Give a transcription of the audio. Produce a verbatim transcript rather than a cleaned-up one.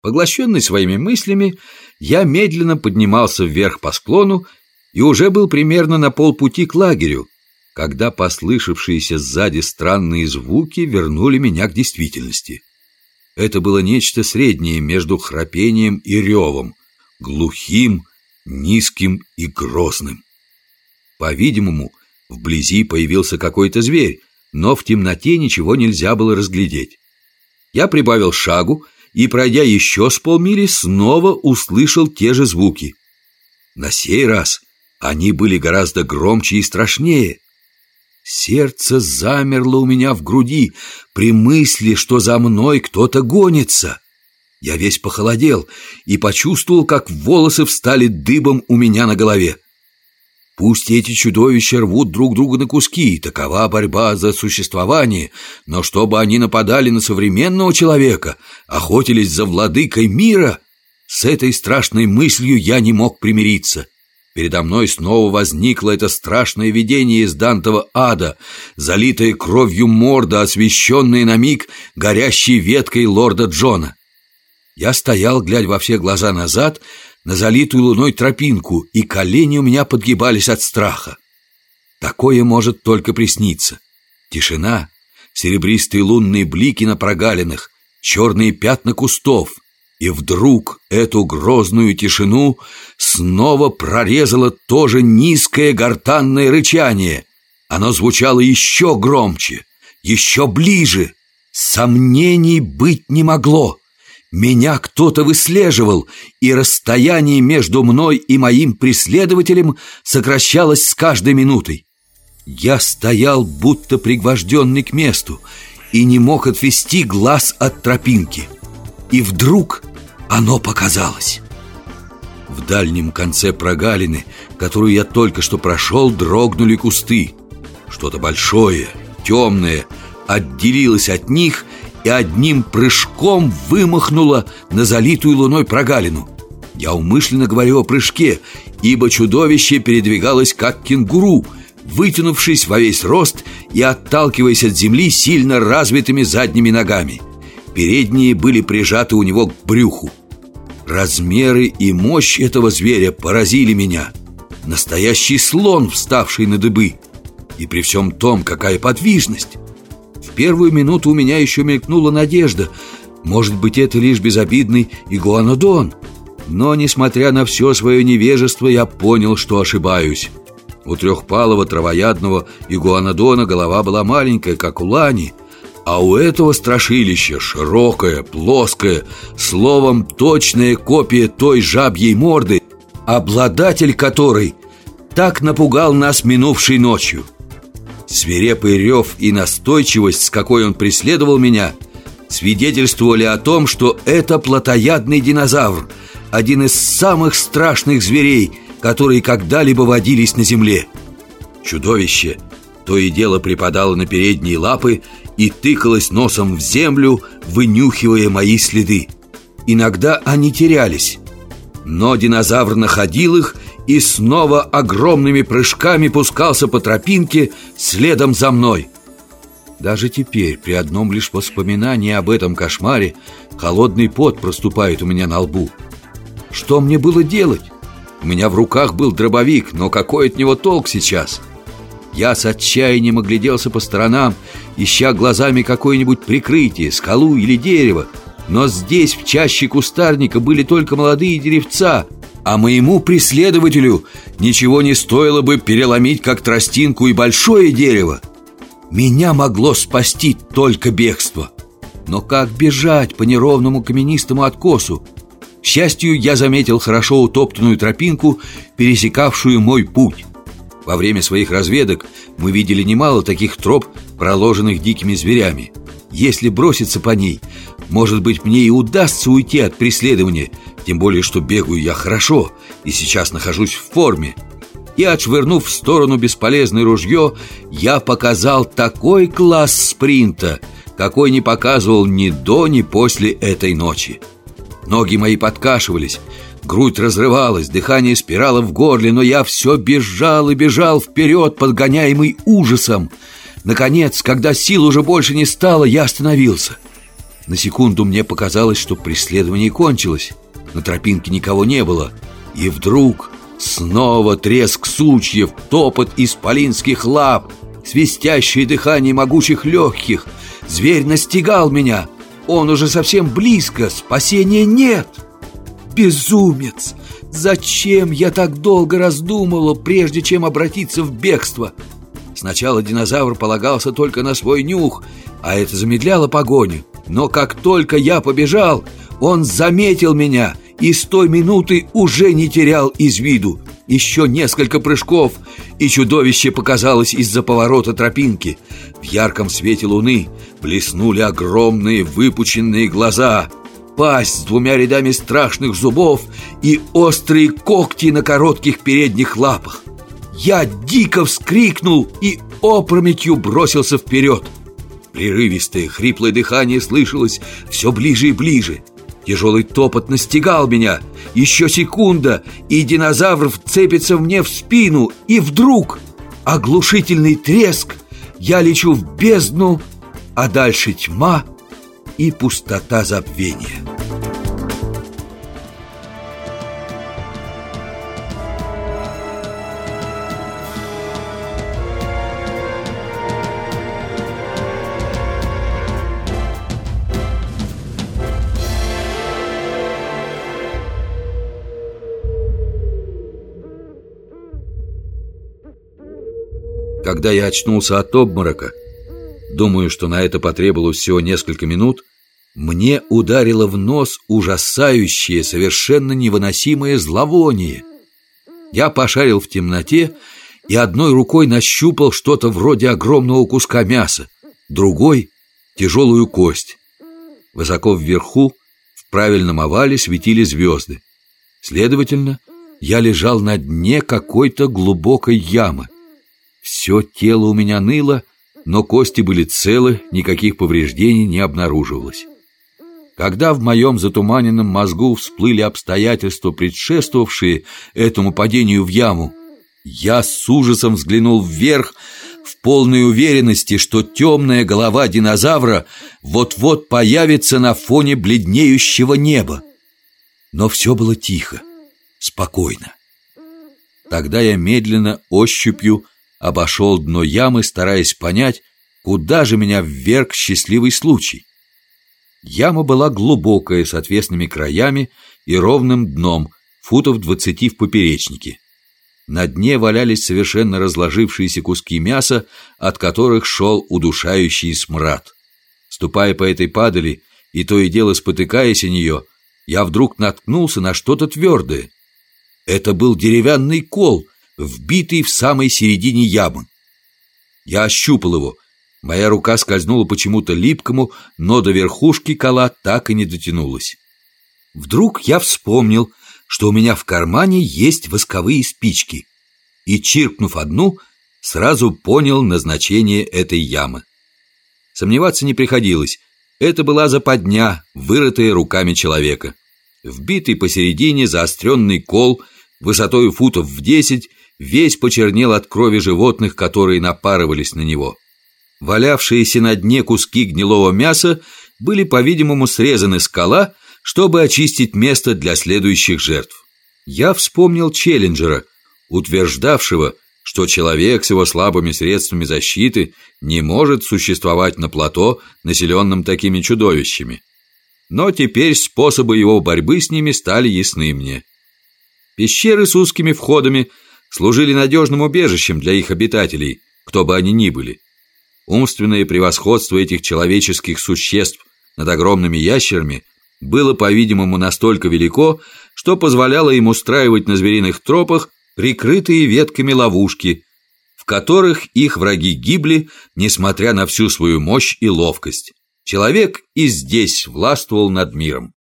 Поглощенный своими мыслями, я медленно поднимался вверх по склону и уже был примерно на полпути к лагерю, когда послышавшиеся сзади странные звуки вернули меня к действительности. Это было нечто среднее между храпением и ревом, глухим, низким и грозным. По-видимому, вблизи появился какой-то зверь, но в темноте ничего нельзя было разглядеть. Я прибавил шагу и, пройдя еще с полмили, снова услышал те же звуки. На сей раз они были гораздо громче и страшнее. Сердце замерло у меня в груди при мысли, что за мной кто-то гонится. Я весь похолодел и почувствовал, как волосы встали дыбом у меня на голове. Пусть эти чудовища рвут друг друга на куски, такова борьба за существование, но чтобы они нападали на современного человека, охотились за владыкой мира, с этой страшной мыслью я не мог примириться. Передо мной снова возникло это страшное видение из Дантова ада, залитая кровью морда, освещенная на миг горящей веткой лорда Джона. Я стоял, глядя во все глаза назад, на залитую луной тропинку, и колени у меня подгибались от страха. Такое может только присниться. Тишина, серебристые лунные блики на прогалинах, черные пятна кустов. И вдруг эту грозную тишину снова прорезало тоже низкое гортанное рычание. Оно звучало еще громче, еще ближе. Сомнений быть не могло. Меня кто-то выслеживал, и расстояние между мной и моим преследователем сокращалось с каждой минутой. Я стоял, будто пригвожденный к месту, и не мог отвести глаз от тропинки. И вдруг оно показалось. В дальнем конце прогалины, которую я только что прошел, дрогнули кусты. Что-то большое, темное отделилось от них и одним прыжком вымахнуло на залитую луной прогалину. Я умышленно говорю о прыжке, ибо чудовище передвигалось как кенгуру, вытянувшись во весь рост и отталкиваясь от земли сильно развитыми задними ногами. Передние были прижаты у него к брюху. Размеры и мощь этого зверя поразили меня. Настоящий слон, вставший на дыбы. И при всем том, какая подвижность! В первую минуту у меня еще мелькнула надежда. Может быть, это лишь безобидный игуанодон. Но, несмотря на все свое невежество, я понял, что ошибаюсь. У трехпалого травоядного игуанодона голова была маленькая, как у лани, а у этого страшилища широкая, плоская, словом, точная копия той жабьей морды, обладатель которой так напугал нас минувшей ночью. Свирепый рев и настойчивость, с какой он преследовал меня, свидетельствовали о том, что это плотоядный динозавр, один из самых страшных зверей, которые когда-либо водились на земле. Чудовище то и дело припадало на передние лапы и тыкалось носом в землю, вынюхивая мои следы. Иногда они терялись, но динозавр находил их и снова огромными прыжками пускался по тропинке следом за мной. Даже теперь, при одном лишь воспоминании об этом кошмаре, холодный пот проступает у меня на лбу. Что мне было делать? У меня в руках был дробовик, но какой от него толк сейчас? Я с отчаянием огляделся по сторонам, ища глазами какое-нибудь прикрытие, скалу или дерево. Но здесь, в чаще кустарника, были только молодые деревца, а моему преследователю ничего не стоило бы переломить как тростинку и большое дерево. Меня могло спасти только бегство. Но как бежать по неровному каменистому откосу? К счастью, я заметил хорошо утоптанную тропинку, пересекавшую мой путь. Во время своих разведок мы видели немало таких троп, проложенных дикими зверями. Если броситься по ней, может быть, мне и удастся уйти от преследования, тем более, что бегаю я хорошо и сейчас нахожусь в форме. И, отшвырнув в сторону бесполезное ружье, я показал такой класс спринта, какой не показывал ни до, ни после этой ночи. Ноги мои подкашивались, грудь разрывалась, дыхание спирало в горле, но я все бежал и бежал вперед, подгоняемый ужасом. Наконец, когда сил уже больше не стало, я остановился. На секунду мне показалось, что преследование кончилось. На тропинке никого не было. И вдруг снова треск сучьев, топот исполинских лап, свистящее дыхание могучих легких. Зверь настигал меня. Он уже совсем близко, спасения нет. Безумец! Зачем я так долго раздумывал, прежде чем обратиться в бегство? Сначала динозавр полагался только на свой нюх, а это замедляло погоню. Но как только я побежал, он заметил меня и с той минуты уже не терял из виду. Еще несколько прыжков, и чудовище показалось из-за поворота тропинки. В ярком свете луны блеснули огромные выпученные глаза, пасть с двумя рядами страшных зубов и острые когти на коротких передних лапах. Я дико вскрикнул и опрометью бросился вперед. Прерывистое, хриплое дыхание слышалось все ближе и ближе. Тяжелый топот настигал меня. Еще секунда, и динозавр вцепится мне в спину. И вдруг оглушительный треск. Я лечу в бездну, а дальше тьма и пустота забвения. Когда я очнулся от обморока, думаю, что на это потребовалось всего несколько минут, мне ударило в нос ужасающее, совершенно невыносимое зловоние. Я пошарил в темноте и одной рукой нащупал что-то вроде огромного куска мяса, другой — тяжелую кость. Высоко вверху, в правильном овале, светили звезды. Следовательно, я лежал на дне какой-то глубокой ямы. Все тело у меня ныло, но кости были целы, никаких повреждений не обнаруживалось. Когда в моем затуманенном мозгу всплыли обстоятельства, предшествовавшие этому падению в яму, я с ужасом взглянул вверх, в полной уверенности, что темная голова динозавра вот-вот появится на фоне бледнеющего неба. Но все было тихо, спокойно. Тогда я медленно ощупью обошел дно ямы, стараясь понять, куда же меня вверг счастливый случай. Яма была глубокая, с отвесными краями и ровным дном, футов двадцати в поперечнике. На дне валялись совершенно разложившиеся куски мяса, от которых шел удушающий смрад. Ступая по этой падали и то и дело спотыкаясь о нее, я вдруг наткнулся на что-то твердое. Это был деревянный кол, вбитый в самой середине ямы. Я ощупал его. Моя рука скользнула почему-то липкому, но до верхушки кола так и не дотянулась. Вдруг я вспомнил, что у меня в кармане есть восковые спички, и, чиркнув одну, сразу понял назначение этой ямы. Сомневаться не приходилось. Это была западня, вырытая руками человека. Вбитый посередине заостренный кол высотой футов в десять весь почернел от крови животных, которые напарывались на него. Валявшиеся на дне куски гнилого мяса были, по-видимому, срезаны с кола, чтобы очистить место для следующих жертв. Я вспомнил Челленджера, утверждавшего, что человек с его слабыми средствами защиты не может существовать на плато, населенном такими чудовищами. Но теперь способы его борьбы с ними стали ясны мне. Пещеры с узкими входами служили надежным убежищем для их обитателей, кто бы они ни были. Умственное превосходство этих человеческих существ над огромными ящерами было, по-видимому, настолько велико, что позволяло им устраивать на звериных тропах прикрытые ветками ловушки, в которых их враги гибли, несмотря на всю свою мощь и ловкость. Человек и здесь властвовал над миром.